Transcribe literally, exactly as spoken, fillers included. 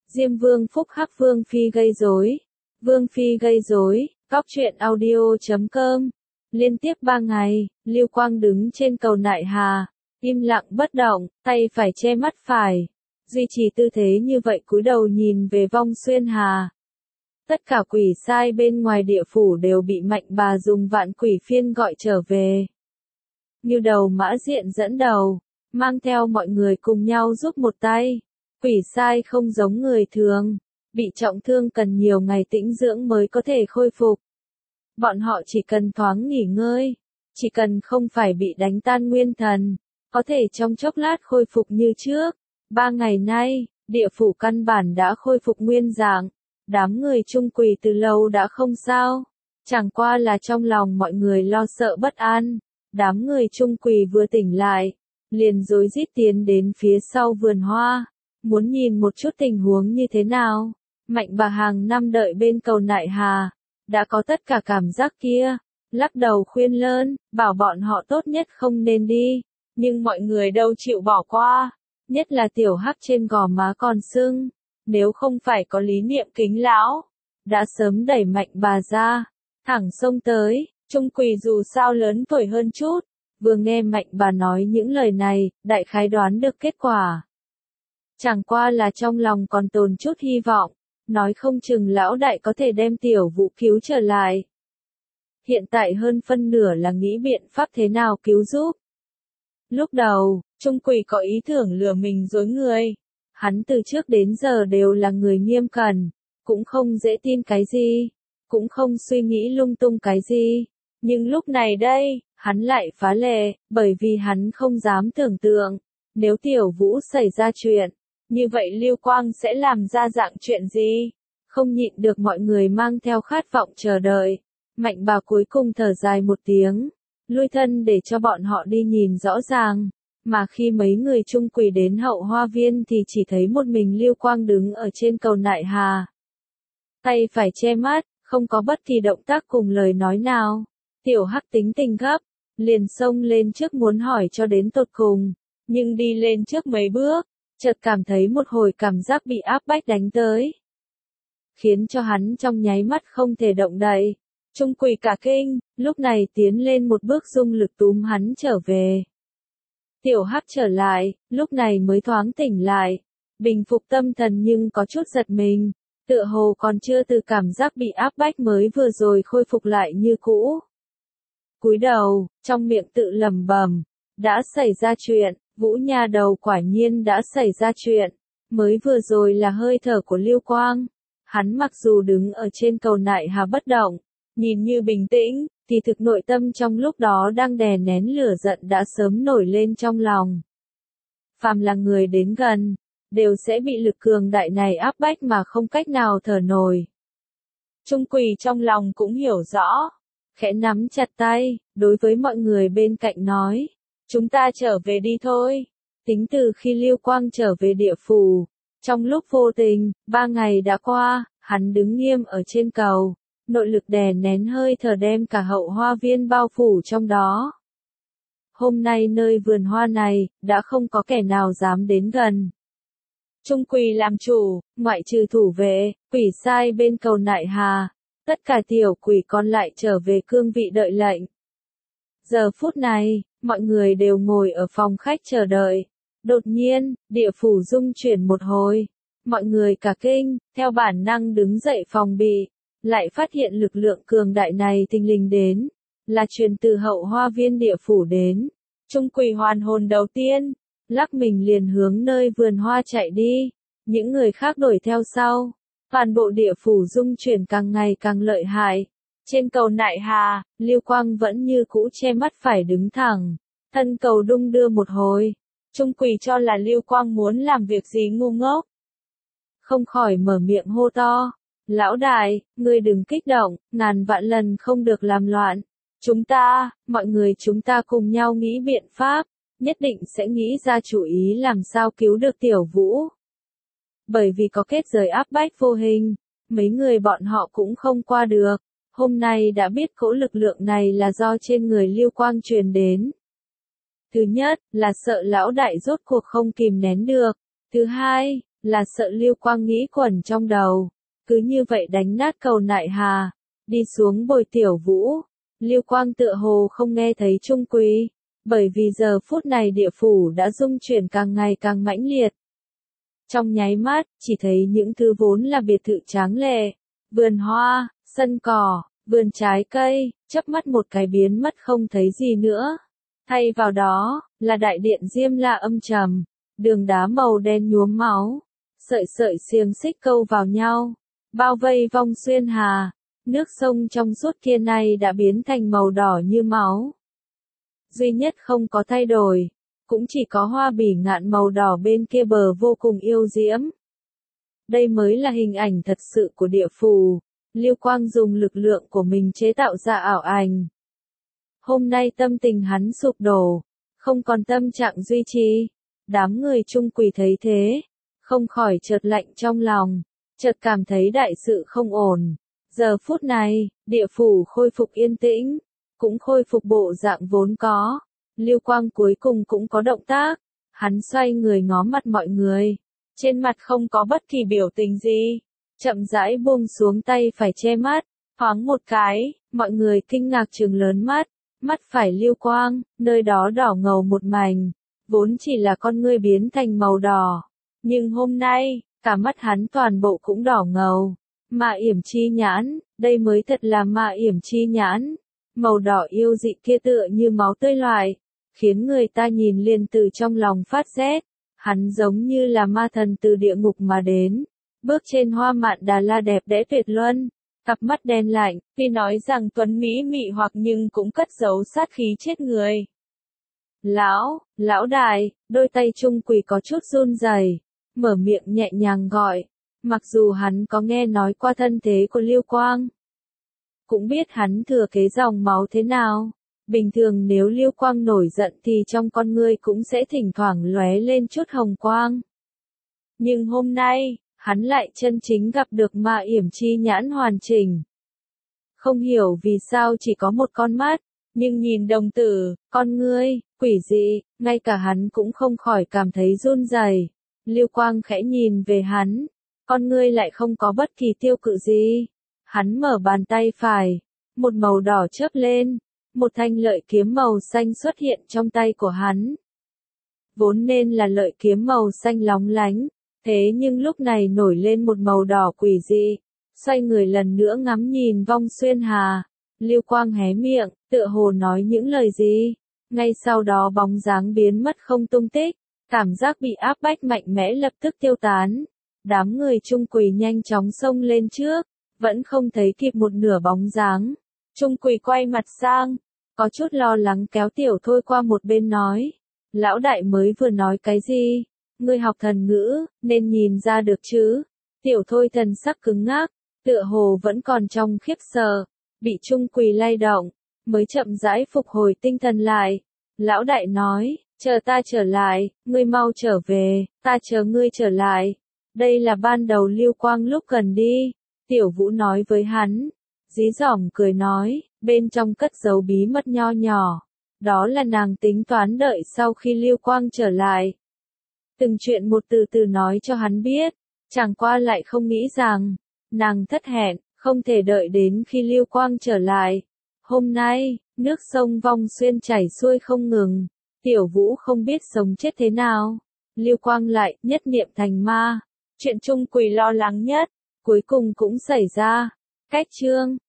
Diêm Vương phúc hắc Vương Phi gây rối. Vương Phi gây rối, Cóc truyện audio chấm com. Liên tiếp ba ngày, Lưu Quang đứng trên cầu Nại Hà, im lặng bất động, tay phải che mắt phải, duy trì tư thế như vậy cúi đầu nhìn về Vong Xuyên Hà. Tất cả quỷ sai bên ngoài địa phủ đều bị Mạnh Bà dùng vạn quỷ phiên gọi trở về. Như Đầu Mã Diện dẫn đầu, mang theo mọi người cùng nhau giúp một tay. Quỷ sai không giống người thường, bị trọng thương cần nhiều ngày tĩnh dưỡng mới có thể khôi phục. Bọn họ chỉ cần thoáng nghỉ ngơi, chỉ cần không phải bị đánh tan nguyên thần, có thể trong chốc lát khôi phục như trước. Ba ngày nay, địa phủ căn bản đã khôi phục nguyên dạng, đám người chung quỷ từ lâu đã không sao, chẳng qua là trong lòng mọi người lo sợ bất an. Đám người chung quỷ vừa tỉnh lại, liền rối rít tiến đến phía sau vườn hoa, muốn nhìn một chút tình huống như thế nào. Mạnh Bà hàng năm đợi bên cầu Nại Hà, đã có tất cả cảm giác kia, lắc đầu khuyên lơn, bảo bọn họ tốt nhất không nên đi, nhưng mọi người đâu chịu bỏ qua, nhất là tiểu hắc trên gò má còn sưng, nếu không phải có lý niệm kính lão, đã sớm đẩy Mạnh Bà ra, thẳng xông tới. Trung quỷ dù sao lớn tuổi hơn chút, vừa nghe Mạnh Bà nói những lời này, đại khái đoán được kết quả. Chẳng qua là trong lòng còn tồn chút hy vọng, nói không chừng lão đại có thể đem tiểu Vũ cứu trở lại. Hiện tại hơn phân nửa là nghĩ biện pháp thế nào cứu giúp. Lúc đầu, Trung quỷ có ý tưởng lừa mình dối người. Hắn từ trước đến giờ đều là người nghiêm cẩn, cũng không dễ tin cái gì, cũng không suy nghĩ lung tung cái gì. Nhưng lúc này đây, hắn lại phá lệ, bởi vì hắn không dám tưởng tượng, nếu tiểu Vũ xảy ra chuyện, như vậy Lưu Quang sẽ làm ra dạng chuyện gì? Không nhịn được mọi người mang theo khát vọng chờ đợi. Mạnh Bà cuối cùng thở dài một tiếng, lui thân để cho bọn họ đi nhìn rõ ràng. Mà khi mấy người chung quỷ đến hậu hoa viên thì chỉ thấy một mình Lưu Quang đứng ở trên cầu Nại Hà. Tay phải che mắt, không có bất kỳ động tác cùng lời nói nào. Tiểu Hắc tính tình gấp, liền xông lên trước muốn hỏi cho đến tột cùng, nhưng đi lên trước mấy bước, chợt cảm thấy một hồi cảm giác bị áp bách đánh tới, khiến cho hắn trong nháy mắt không thể động đậy. Trung quỷ cả kinh, lúc này tiến lên một bước dung lực túm hắn trở về. Tiểu Hắc trở lại, lúc này mới thoáng tỉnh lại, bình phục tâm thần nhưng có chút giật mình, tựa hồ còn chưa từ cảm giác bị áp bách mới vừa rồi khôi phục lại như cũ. Cúi đầu, trong miệng tự lẩm bẩm, đã xảy ra chuyện, Vũ nhà đầu quả nhiên đã xảy ra chuyện, mới vừa rồi là hơi thở của Lưu Quang. Hắn mặc dù đứng ở trên cầu Nại Hà bất động, nhìn như bình tĩnh, thì thực nội tâm trong lúc đó đang đè nén lửa giận đã sớm nổi lên trong lòng. Phàm là người đến gần, đều sẽ bị lực cường đại này áp bách mà không cách nào thở nổi. Trung quỷ trong lòng cũng hiểu rõ, khẽ nắm chặt tay, đối với mọi người bên cạnh nói, chúng ta trở về đi thôi. Tính từ khi Lưu Quang trở về địa phủ, trong lúc vô tình, ba ngày đã qua, hắn đứng nghiêm ở trên cầu, nội lực đè nén hơi thở đem cả hậu hoa viên bao phủ trong đó. Hôm nay nơi vườn hoa này, đã không có kẻ nào dám đến gần. Trung quỷ làm chủ, ngoại trừ thủ vệ, quỷ sai bên cầu Nại Hà, tất cả tiểu quỷ còn lại trở về cương vị đợi lệnh. Giờ phút này, mọi người đều ngồi ở phòng khách chờ đợi. Đột nhiên, địa phủ rung chuyển một hồi. Mọi người cả kinh, theo bản năng đứng dậy phòng bị, lại phát hiện lực lượng cường đại này thình lình đến, là truyền từ hậu hoa viên địa phủ đến. Trung quỷ hoàn hồn đầu tiên, lắc mình liền hướng nơi vườn hoa chạy đi, những người khác đuổi theo sau. Toàn bộ địa phủ rung chuyển càng ngày càng lợi hại. Trên cầu Nại Hà, Lưu Quang vẫn như cũ che mắt phải đứng thẳng, thân cầu đung đưa một hồi. Trung quỷ cho là Lưu Quang muốn làm việc gì ngu ngốc, không khỏi mở miệng hô to, lão đại, ngươi đừng kích động, ngàn vạn lần không được làm loạn. Chúng ta, mọi người chúng ta cùng nhau nghĩ biện pháp, nhất định sẽ nghĩ ra chủ ý làm sao cứu được tiểu Vũ. Bởi vì có kết giới áp bách vô hình, mấy người bọn họ cũng không qua được. Hôm nay đã biết cỗ lực lượng này là do trên người Lưu Quang truyền đến. Thứ nhất, là sợ lão đại rốt cuộc không kìm nén được. Thứ hai, là sợ Lưu Quang nghĩ quẩn trong đầu, cứ như vậy đánh nát cầu nại hà, đi xuống bồi Tiểu Vũ. Lưu Quang tựa hồ không nghe thấy Trung Quỳ, bởi vì giờ phút này địa phủ đã rung chuyển càng ngày càng mãnh liệt. Trong nháy mắt, chỉ thấy những thứ vốn là biệt thự tráng lệ, vườn hoa, sân cỏ, vườn trái cây, chớp mắt một cái biến mất không thấy gì nữa. Thay vào đó, là đại điện Diêm La âm trầm, đường đá màu đen nhuốm máu, sợi sợi xiềng xích câu vào nhau, bao vây vong xuyên hà, nước sông trong suốt kia này đã biến thành màu đỏ như máu. Duy nhất không có thay đổi, cũng chỉ có hoa bỉ ngạn màu đỏ bên kia bờ vô cùng yêu diễm. Đây mới là hình ảnh thật sự của địa phủ. Lưu Quang dùng lực lượng của mình chế tạo ra ảo ảnh. Hôm nay tâm tình hắn sụp đổ, không còn tâm trạng duy trì. Đám người Trung Quỳ thấy thế, không khỏi chợt lạnh trong lòng, chợt cảm thấy đại sự không ổn. Giờ phút này, địa phủ khôi phục yên tĩnh, cũng khôi phục bộ dạng vốn có. Lưu Quang cuối cùng cũng có động tác, hắn xoay người ngó mặt mọi người, trên mặt không có bất kỳ biểu tình gì, chậm rãi buông xuống tay phải che mắt, thoáng một cái, mọi người kinh ngạc trừng lớn mắt, mắt phải Lưu Quang, nơi đó đỏ ngầu một mảnh, vốn chỉ là con ngươi biến thành màu đỏ, nhưng hôm nay, cả mắt hắn toàn bộ cũng đỏ ngầu. Ma yểm chi nhãn, đây mới thật là ma yểm chi nhãn, màu đỏ yêu dị kia tựa như máu tươi loại, khiến người ta nhìn liền từ trong lòng phát rét. Hắn giống như là ma thần từ địa ngục mà đến, bước trên hoa mạn Đà La đẹp đẽ tuyệt luân, cặp mắt đen lạnh, tuy nói rằng tuấn mỹ mị hoặc nhưng cũng cất giấu sát khí chết người. Lão, lão đại, đôi tay Trung Quỳ có chút run rẩy, mở miệng nhẹ nhàng gọi, mặc dù hắn có nghe nói qua thân thế của Lưu Quang, cũng biết hắn thừa kế dòng máu thế nào. Bình thường nếu Lưu Quang nổi giận thì trong con ngươi cũng sẽ thỉnh thoảng lóe lên chút hồng quang. Nhưng hôm nay, hắn lại chân chính gặp được ma yểm chi nhãn hoàn chỉnh. Không hiểu vì sao chỉ có một con mắt, nhưng nhìn đồng tử, con ngươi, quỷ dị, ngay cả hắn cũng không khỏi cảm thấy run rẩy. Lưu Quang khẽ nhìn về hắn, con ngươi lại không có bất kỳ tiêu cự gì. Hắn mở bàn tay phải, một màu đỏ chớp lên. Một thanh lợi kiếm màu xanh xuất hiện trong tay của hắn. Vốn nên là lợi kiếm màu xanh lóng lánh, thế nhưng lúc này nổi lên một màu đỏ quỷ dị. Xoay người lần nữa ngắm nhìn vong xuyên hà, Lưu Quang hé miệng, tựa hồ nói những lời gì. Ngay sau đó bóng dáng biến mất không tung tích, cảm giác bị áp bách mạnh mẽ lập tức tiêu tán. Đám người Trung Quỳ nhanh chóng xông lên trước, vẫn không thấy kịp một nửa bóng dáng. Trung Quỳ quay mặt sang, có chút lo lắng kéo Tiểu Thôi qua một bên nói, lão đại mới vừa nói cái gì, ngươi học thần ngữ, nên nhìn ra được chứ. Tiểu Thôi thần sắc cứng ngắc, tựa hồ vẫn còn trong khiếp sợ, bị Trung Quỳ lay động, mới chậm rãi phục hồi tinh thần lại. Lão đại nói, chờ ta trở lại, ngươi mau trở về, ta chờ ngươi trở lại. Đây là ban đầu Lưu Quang lúc gần đi, Tiểu Vũ nói với hắn. Dí dỏm cười nói, bên trong cất giấu bí mật nho nhỏ. Đó là nàng tính toán đợi sau khi Lưu Quang trở lại. Từng chuyện một từ từ nói cho hắn biết, chẳng qua lại không nghĩ rằng, nàng thất hẹn, không thể đợi đến khi Lưu Quang trở lại. Hôm nay, nước sông Vong Xuyên chảy xuôi không ngừng, Tiểu Vũ không biết sống chết thế nào. Lưu Quang lại, nhất niệm thành ma. Chuyện Trung Quỳ lo lắng nhất, cuối cùng cũng xảy ra. Cách chương